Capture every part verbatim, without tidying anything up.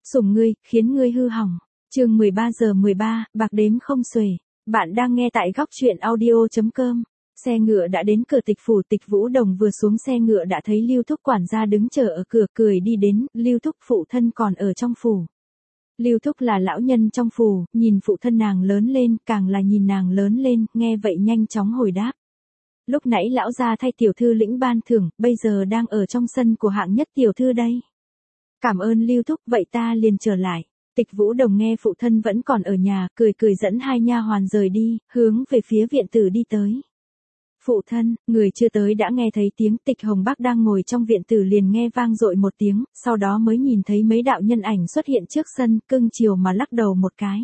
Sủng ngươi, khiến ngươi hư hỏng. Chương mười ba giờ mười ba, bạc đếm không xuể. Bạn đang nghe tại góc truyện audio chấm com. Xe ngựa đã đến cửa Tịch phủ. Tịch Vũ Đồng vừa xuống xe ngựa đã thấy Lưu Thúc quản gia đứng chờ ở cửa, cười đi đến. Lưu Thúc phụ thân còn ở trong phủ. Lưu Thúc là lão nhân trong phủ, nhìn phụ thân nàng lớn lên, càng là nhìn nàng lớn lên, nghe vậy nhanh chóng hồi đáp. Lúc nãy lão gia thay tiểu thư lĩnh ban thưởng, bây giờ đang ở trong sân của hạng nhất tiểu thư đây. Cảm ơn Lưu Thúc, vậy ta liền trở lại. Tịch Vũ Đồng nghe phụ thân vẫn còn ở nhà, cười cười dẫn hai nha hoàn rời đi, hướng về phía viện tử đi tới. Phụ thân, người chưa tới đã nghe thấy tiếng. Tịch Hồng Bắc đang ngồi trong viện tử liền nghe vang dội một tiếng, sau đó mới nhìn thấy mấy đạo nhân ảnh xuất hiện trước sân, cưng chiều mà lắc đầu một cái.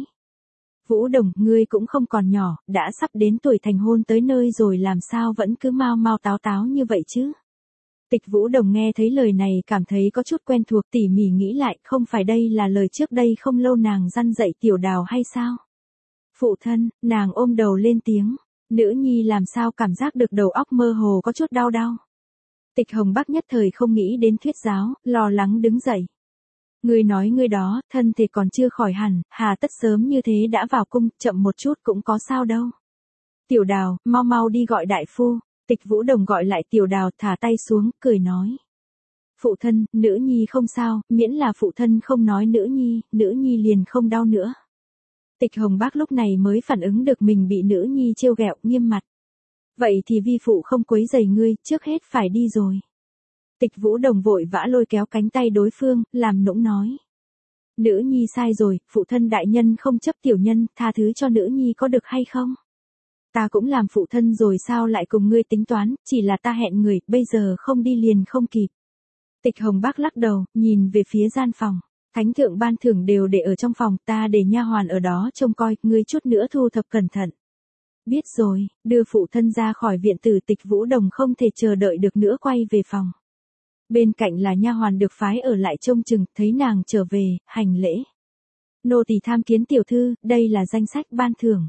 Vũ Đồng, ngươi cũng không còn nhỏ, đã sắp đến tuổi thành hôn tới nơi rồi, làm sao vẫn cứ mau mau táo táo như vậy chứ? Tịch Vũ Đồng nghe thấy lời này cảm thấy có chút quen thuộc, tỉ mỉ nghĩ lại, không phải đây là lời trước đây không lâu nàng răn dạy Tiểu Đào hay sao? Phụ thân, nàng ôm đầu lên tiếng, nữ nhi làm sao cảm giác được đầu óc mơ hồ có chút đau đau. Tịch Hồng Bắc nhất thời không nghĩ đến thuyết giáo, lo lắng đứng dậy. Ngươi nói ngươi đó, thân thể còn chưa khỏi hẳn, hà tất sớm như thế đã vào cung, chậm một chút cũng có sao đâu. Tiểu Đào, mau mau đi gọi đại phu. Tịch Vũ Đồng gọi lại Tiểu Đào, thả tay xuống, cười nói. Phụ thân, nữ nhi không sao, miễn là phụ thân không nói nữ nhi, nữ nhi liền không đau nữa. Tịch Hồng Bác lúc này mới phản ứng được mình bị nữ nhi trêu ghẹo, nghiêm mặt. Vậy thì vi phụ không quấy rầy ngươi, trước hết phải đi rồi. Tịch Vũ Đồng vội vã lôi kéo cánh tay đối phương, làm nũng nói. Nữ nhi sai rồi, phụ thân đại nhân không chấp tiểu nhân, tha thứ cho nữ nhi có được hay không? Ta cũng làm phụ thân rồi sao lại cùng ngươi tính toán, chỉ là ta hẹn người, bây giờ không đi liền không kịp. Tịch Hồng Bác lắc đầu, nhìn về phía gian phòng. Thánh thượng ban thưởng đều để ở trong phòng, ta để nha hoàn ở đó trông coi, ngươi chút nữa thu thập cẩn thận. Biết rồi, đưa phụ thân ra khỏi viện tử. Tịch Vũ Đồng không thể chờ đợi được nữa quay về phòng. Bên cạnh là nha hoàn được phái ở lại trông chừng, thấy nàng trở về, hành lễ. Nô tỳ tham kiến tiểu thư, đây là danh sách ban thưởng.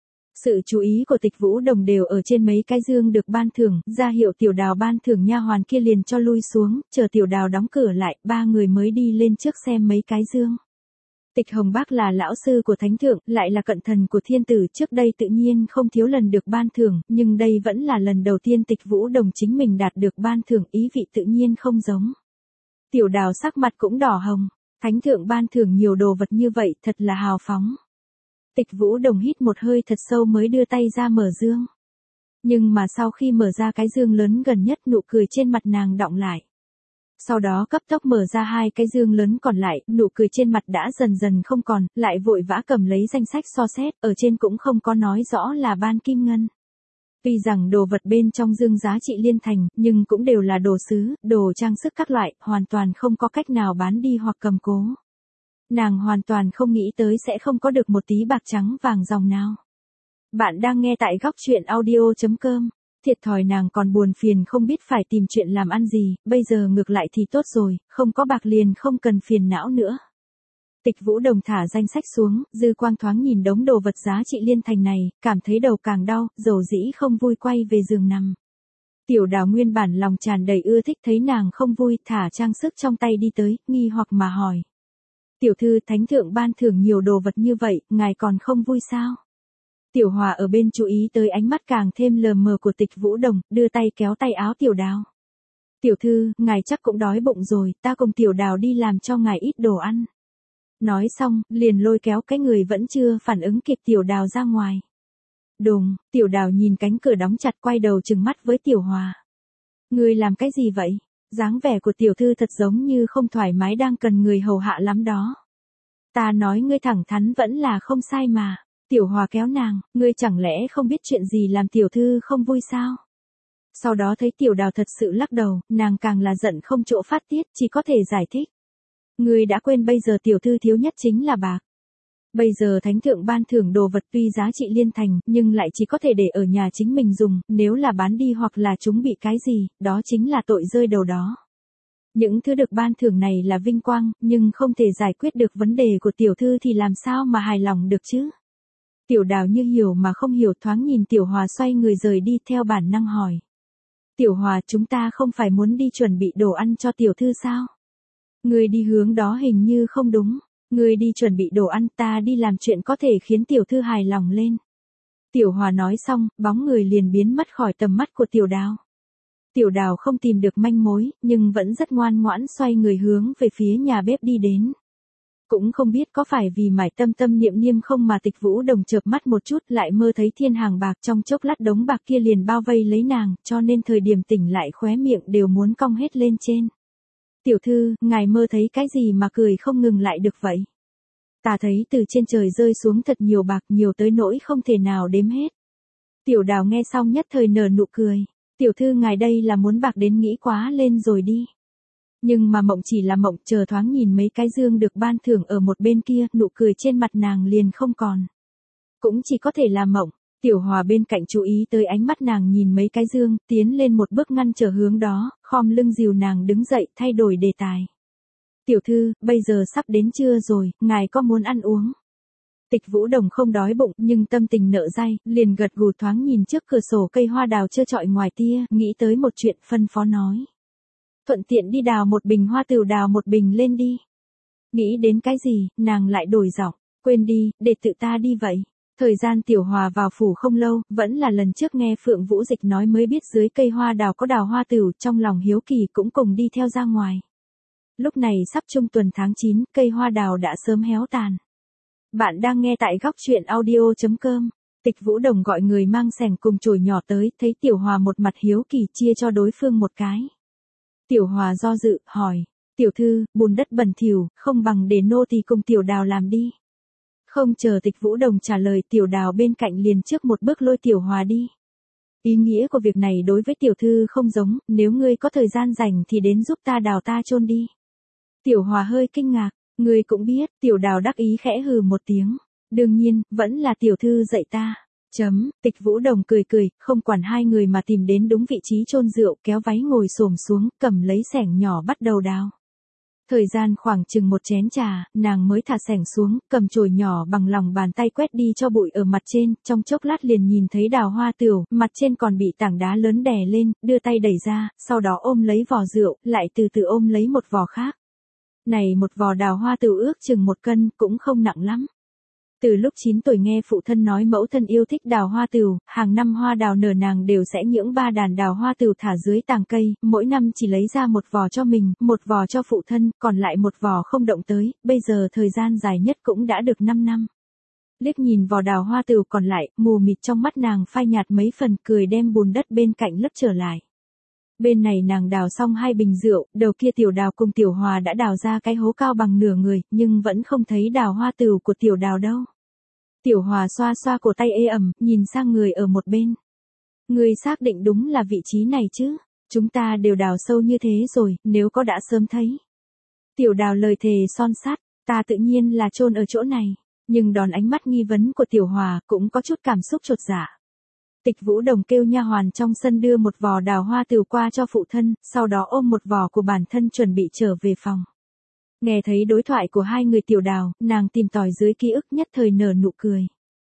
Sự chú ý của Tịch Vũ Đồng đều ở trên mấy cái dương được ban thưởng, ra hiệu Tiểu Đào ban thưởng, nha hoàn kia liền cho lui xuống, chờ Tiểu Đào đóng cửa lại, ba người mới đi lên trước xem mấy cái dương. Tịch Hồng Bác là lão sư của Thánh Thượng, lại là cận thần của thiên tử, trước đây tự nhiên không thiếu lần được ban thưởng, nhưng đây vẫn là lần đầu tiên Tịch Vũ Đồng chính mình đạt được ban thưởng, ý vị tự nhiên không giống. Tiểu Đào sắc mặt cũng đỏ hồng, Thánh Thượng ban thưởng nhiều đồ vật như vậy, thật là hào phóng. Tịch Vũ Đồng hít một hơi thật sâu mới đưa tay ra mở dương. Nhưng mà sau khi mở ra cái dương lớn gần nhất, nụ cười trên mặt nàng đọng lại. Sau đó cấp tốc mở ra hai cái dương lớn còn lại, nụ cười trên mặt đã dần dần không còn, lại vội vã cầm lấy danh sách so xét, ở trên cũng không có nói rõ là ban kim ngân. Tuy rằng đồ vật bên trong dương giá trị liên thành, nhưng cũng đều là đồ sứ, đồ trang sức các loại, hoàn toàn không có cách nào bán đi hoặc cầm cố. Nàng hoàn toàn không nghĩ tới sẽ không có được một tí bạc trắng vàng dòng nào. Bạn đang nghe tại góc truyện audio chấm com. Thiệt thòi nàng còn buồn phiền không biết phải tìm chuyện làm ăn gì, bây giờ ngược lại thì tốt rồi, không có bạc liền không cần phiền não nữa. Tịch Vũ Đồng thả danh sách xuống, dư quang thoáng nhìn đống đồ vật giá trị liên thành này, cảm thấy đầu càng đau, dầu dĩ không vui quay về giường nằm. Tiểu Đào nguyên bản lòng tràn đầy ưa thích, thấy nàng không vui, thả trang sức trong tay đi tới, nghi hoặc mà hỏi. Tiểu thư, Thánh Thượng ban thưởng nhiều đồ vật như vậy, ngài còn không vui sao? Tiểu Hòa ở bên chú ý tới ánh mắt càng thêm lờ mờ của Tịch Vũ Đồng, đưa tay kéo tay áo Tiểu Đào. Tiểu thư, ngài chắc cũng đói bụng rồi, ta cùng Tiểu Đào đi làm cho ngài ít đồ ăn. Nói xong, liền lôi kéo cái người vẫn chưa phản ứng kịp Tiểu Đào ra ngoài. Đùng, Tiểu Đào nhìn cánh cửa đóng chặt, quay đầu trừng mắt với Tiểu Hòa. Ngươi làm cái gì vậy? Dáng vẻ của tiểu thư thật giống như không thoải mái, đang cần người hầu hạ lắm đó. Ta nói ngươi thẳng thắn vẫn là không sai mà. Tiểu Hòa kéo nàng, ngươi chẳng lẽ không biết chuyện gì làm tiểu thư không vui sao? Sau đó thấy Tiểu Đào thật sự lắc đầu, nàng càng là giận không chỗ phát tiết, chỉ có thể giải thích. Ngươi đã quên bây giờ tiểu thư thiếu nhất chính là bạc. Bây giờ Thánh Thượng ban thưởng đồ vật tuy giá trị liên thành, nhưng lại chỉ có thể để ở nhà chính mình dùng, nếu là bán đi hoặc là chúng bị cái gì, đó chính là tội rơi đầu đó. Những thứ được ban thưởng này là vinh quang, nhưng không thể giải quyết được vấn đề của tiểu thư thì làm sao mà hài lòng được chứ? Tiểu Đào như hiểu mà không hiểu, thoáng nhìn Tiểu Hòa xoay người rời đi, theo bản năng hỏi. Tiểu Hòa, chúng ta không phải muốn đi chuẩn bị đồ ăn cho tiểu thư sao? Ngươi đi hướng đó hình như không đúng. Ngươi đi chuẩn bị đồ ăn, ta đi làm chuyện có thể khiến tiểu thư hài lòng lên. Tiểu Hòa nói xong, bóng người liền biến mất khỏi tầm mắt của Tiểu Đào. Tiểu Đào không tìm được manh mối, nhưng vẫn rất ngoan ngoãn xoay người hướng về phía nhà bếp đi đến. Cũng không biết có phải vì mải tâm tâm niệm niệm không mà Tịch Vũ Đồng chợp mắt một chút lại mơ thấy thiên hàng bạc, trong chốc lát đống bạc kia liền bao vây lấy nàng, cho nên thời điểm tỉnh lại khóe miệng đều muốn cong hết lên trên. Tiểu thư, ngài mơ thấy cái gì mà cười không ngừng lại được vậy? Ta thấy từ trên trời rơi xuống thật nhiều bạc, nhiều tới nỗi không thể nào đếm hết. Tiểu Đào nghe xong nhất thời nở nụ cười. Tiểu thư ngài đây là muốn bạc đến nghĩ quá lên rồi đi. Nhưng mà mộng chỉ là mộng, chờ thoáng nhìn mấy cái dương được ban thưởng ở một bên kia, nụ cười trên mặt nàng liền không còn. Cũng chỉ có thể là mộng. Tiểu Hòa bên cạnh chú ý tới ánh mắt nàng nhìn mấy cái dương, tiến lên một bước ngăn trở hướng đó, khom lưng dìu nàng đứng dậy, thay đổi đề tài. Tiểu thư, bây giờ sắp đến trưa rồi, ngài có muốn ăn uống? Tịch Vũ Đồng không đói bụng, nhưng tâm tình nợ day, liền gật gù thoáng nhìn trước cửa sổ cây hoa đào trơ trọi ngoài tia, nghĩ tới một chuyện phân phó nói. Thuận tiện đi đào một bình hoa tửu đào một bình lên đi. Nghĩ đến cái gì, nàng lại đổi giọng, quên đi, để tự ta đi vậy. Thời gian Tiểu Hòa vào phủ không lâu, vẫn là lần trước nghe Phượng Vũ Dịch nói mới biết dưới cây hoa đào có đào hoa tửu, trong lòng hiếu kỳ cũng cùng đi theo ra ngoài. Lúc này sắp trung tuần tháng chín, cây hoa đào đã sớm héo tàn. Bạn đang nghe tại góc truyện audio chấm com. Tịch Vũ Đồng gọi người mang xẻng cùng chổi nhỏ tới, thấy Tiểu Hòa một mặt hiếu kỳ chia cho đối phương một cái. Tiểu Hòa do dự, hỏi, tiểu thư, bùn đất bẩn thỉu, không bằng để nô tỳ cùng Tiểu Đào làm đi. Không chờ Tịch Vũ Đồng trả lời, Tiểu Đào bên cạnh liền trước một bước lôi Tiểu Hòa đi. Ý nghĩa của việc này đối với tiểu thư không giống, nếu ngươi có thời gian rảnh thì đến giúp ta đào ta chôn đi. Tiểu Hòa hơi kinh ngạc, ngươi cũng biết, Tiểu Đào đắc ý khẽ hừ một tiếng. Đương nhiên, vẫn là tiểu thư dạy ta. Chấm, Tịch Vũ Đồng cười cười, không quản hai người mà tìm đến đúng vị trí chôn rượu, kéo váy ngồi xổm xuống, cầm lấy xẻng nhỏ bắt đầu đào. Thời gian khoảng chừng một chén trà, nàng mới thả xẻng xuống, cầm chổi nhỏ bằng lòng bàn tay quét đi cho bụi ở mặt trên, trong chốc lát liền nhìn thấy đào hoa tửu, mặt trên còn bị tảng đá lớn đè lên, đưa tay đẩy ra, sau đó ôm lấy vò rượu, lại từ từ ôm lấy một vò khác. Này một vò đào hoa tửu ước chừng một cân, cũng không nặng lắm. Từ lúc chín tuổi nghe phụ thân nói mẫu thân yêu thích đào hoa tửu, hàng năm hoa đào nở nàng đều sẽ nhưỡng ba đàn đào hoa tửu thả dưới tàng cây, mỗi năm chỉ lấy ra một vò cho mình, một vò cho phụ thân, còn lại một vò không động tới, bây giờ thời gian dài nhất cũng đã được năm năm. Liếc nhìn vò đào hoa tửu còn lại, mù mịt trong mắt nàng phai nhạt mấy phần, cười đem bùn đất bên cạnh lấp trở lại. Bên này nàng đào xong hai bình rượu, đầu kia Tiểu Đào cùng Tiểu Hòa đã đào ra cái hố cao bằng nửa người, nhưng vẫn không thấy đào hoa tửu của Tiểu Đào đâu. Tiểu Hòa xoa xoa cổ tay ê ẩm, nhìn sang người ở một bên. Người xác định đúng là vị trí này chứ, chúng ta đều đào sâu như thế rồi, nếu có đã sớm thấy. Tiểu Đào lời thề son sắt, ta tự nhiên là chôn ở chỗ này, nhưng đòn ánh mắt nghi vấn của Tiểu Hòa cũng có chút cảm xúc chột dạ. Tịch Vũ Đồng kêu nha hoàn trong sân đưa một vò đào hoa tửu qua cho phụ thân, sau đó ôm một vò của bản thân chuẩn bị trở về phòng. Nghe thấy đối thoại của hai người Tiểu Đào, nàng tìm tòi dưới ký ức nhất thời nở nụ cười.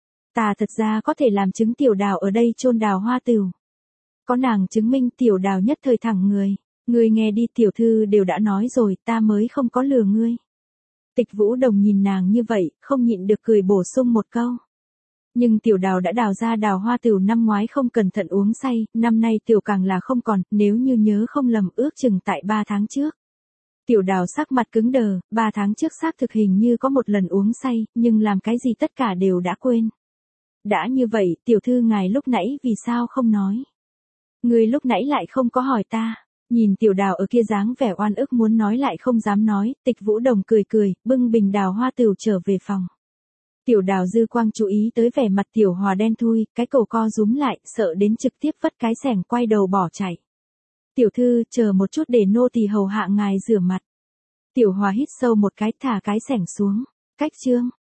Ta thật ra có thể làm chứng Tiểu Đào ở đây chôn đào hoa tửu. Có nàng chứng minh, Tiểu Đào nhất thời thẳng người. Ngươi nghe đi, tiểu thư đều đã nói rồi, ta mới không có lừa ngươi. Tịch Vũ Đồng nhìn nàng như vậy, không nhịn được cười bổ sung một câu. Nhưng Tiểu Đào đã đào ra đào hoa tửu năm ngoái không cẩn thận uống say, năm nay tiểu càng là không còn, nếu như nhớ không lầm ước chừng tại ba tháng trước. Tiểu Đào sắc mặt cứng đờ, ba tháng trước xác thực hình như có một lần uống say, nhưng làm cái gì tất cả đều đã quên. Đã như vậy, tiểu thư ngài lúc nãy vì sao không nói? Người lúc nãy lại không có hỏi ta. Nhìn Tiểu Đào ở kia dáng vẻ oan ức muốn nói lại không dám nói, Tịch Vũ Đồng cười cười, bưng bình đào hoa tửu trở về phòng. Tiểu Đào dư quang chú ý tới vẻ mặt Tiểu Hòa đen thui, cái cổ co rúm lại, sợ đến trực tiếp vất cái xẻng quay đầu bỏ chạy. Tiểu thư, chờ một chút để nô tỳ hầu hạ ngài rửa mặt. Tiểu Hòa hít sâu một cái, thả cái xẻng xuống. Cách chương.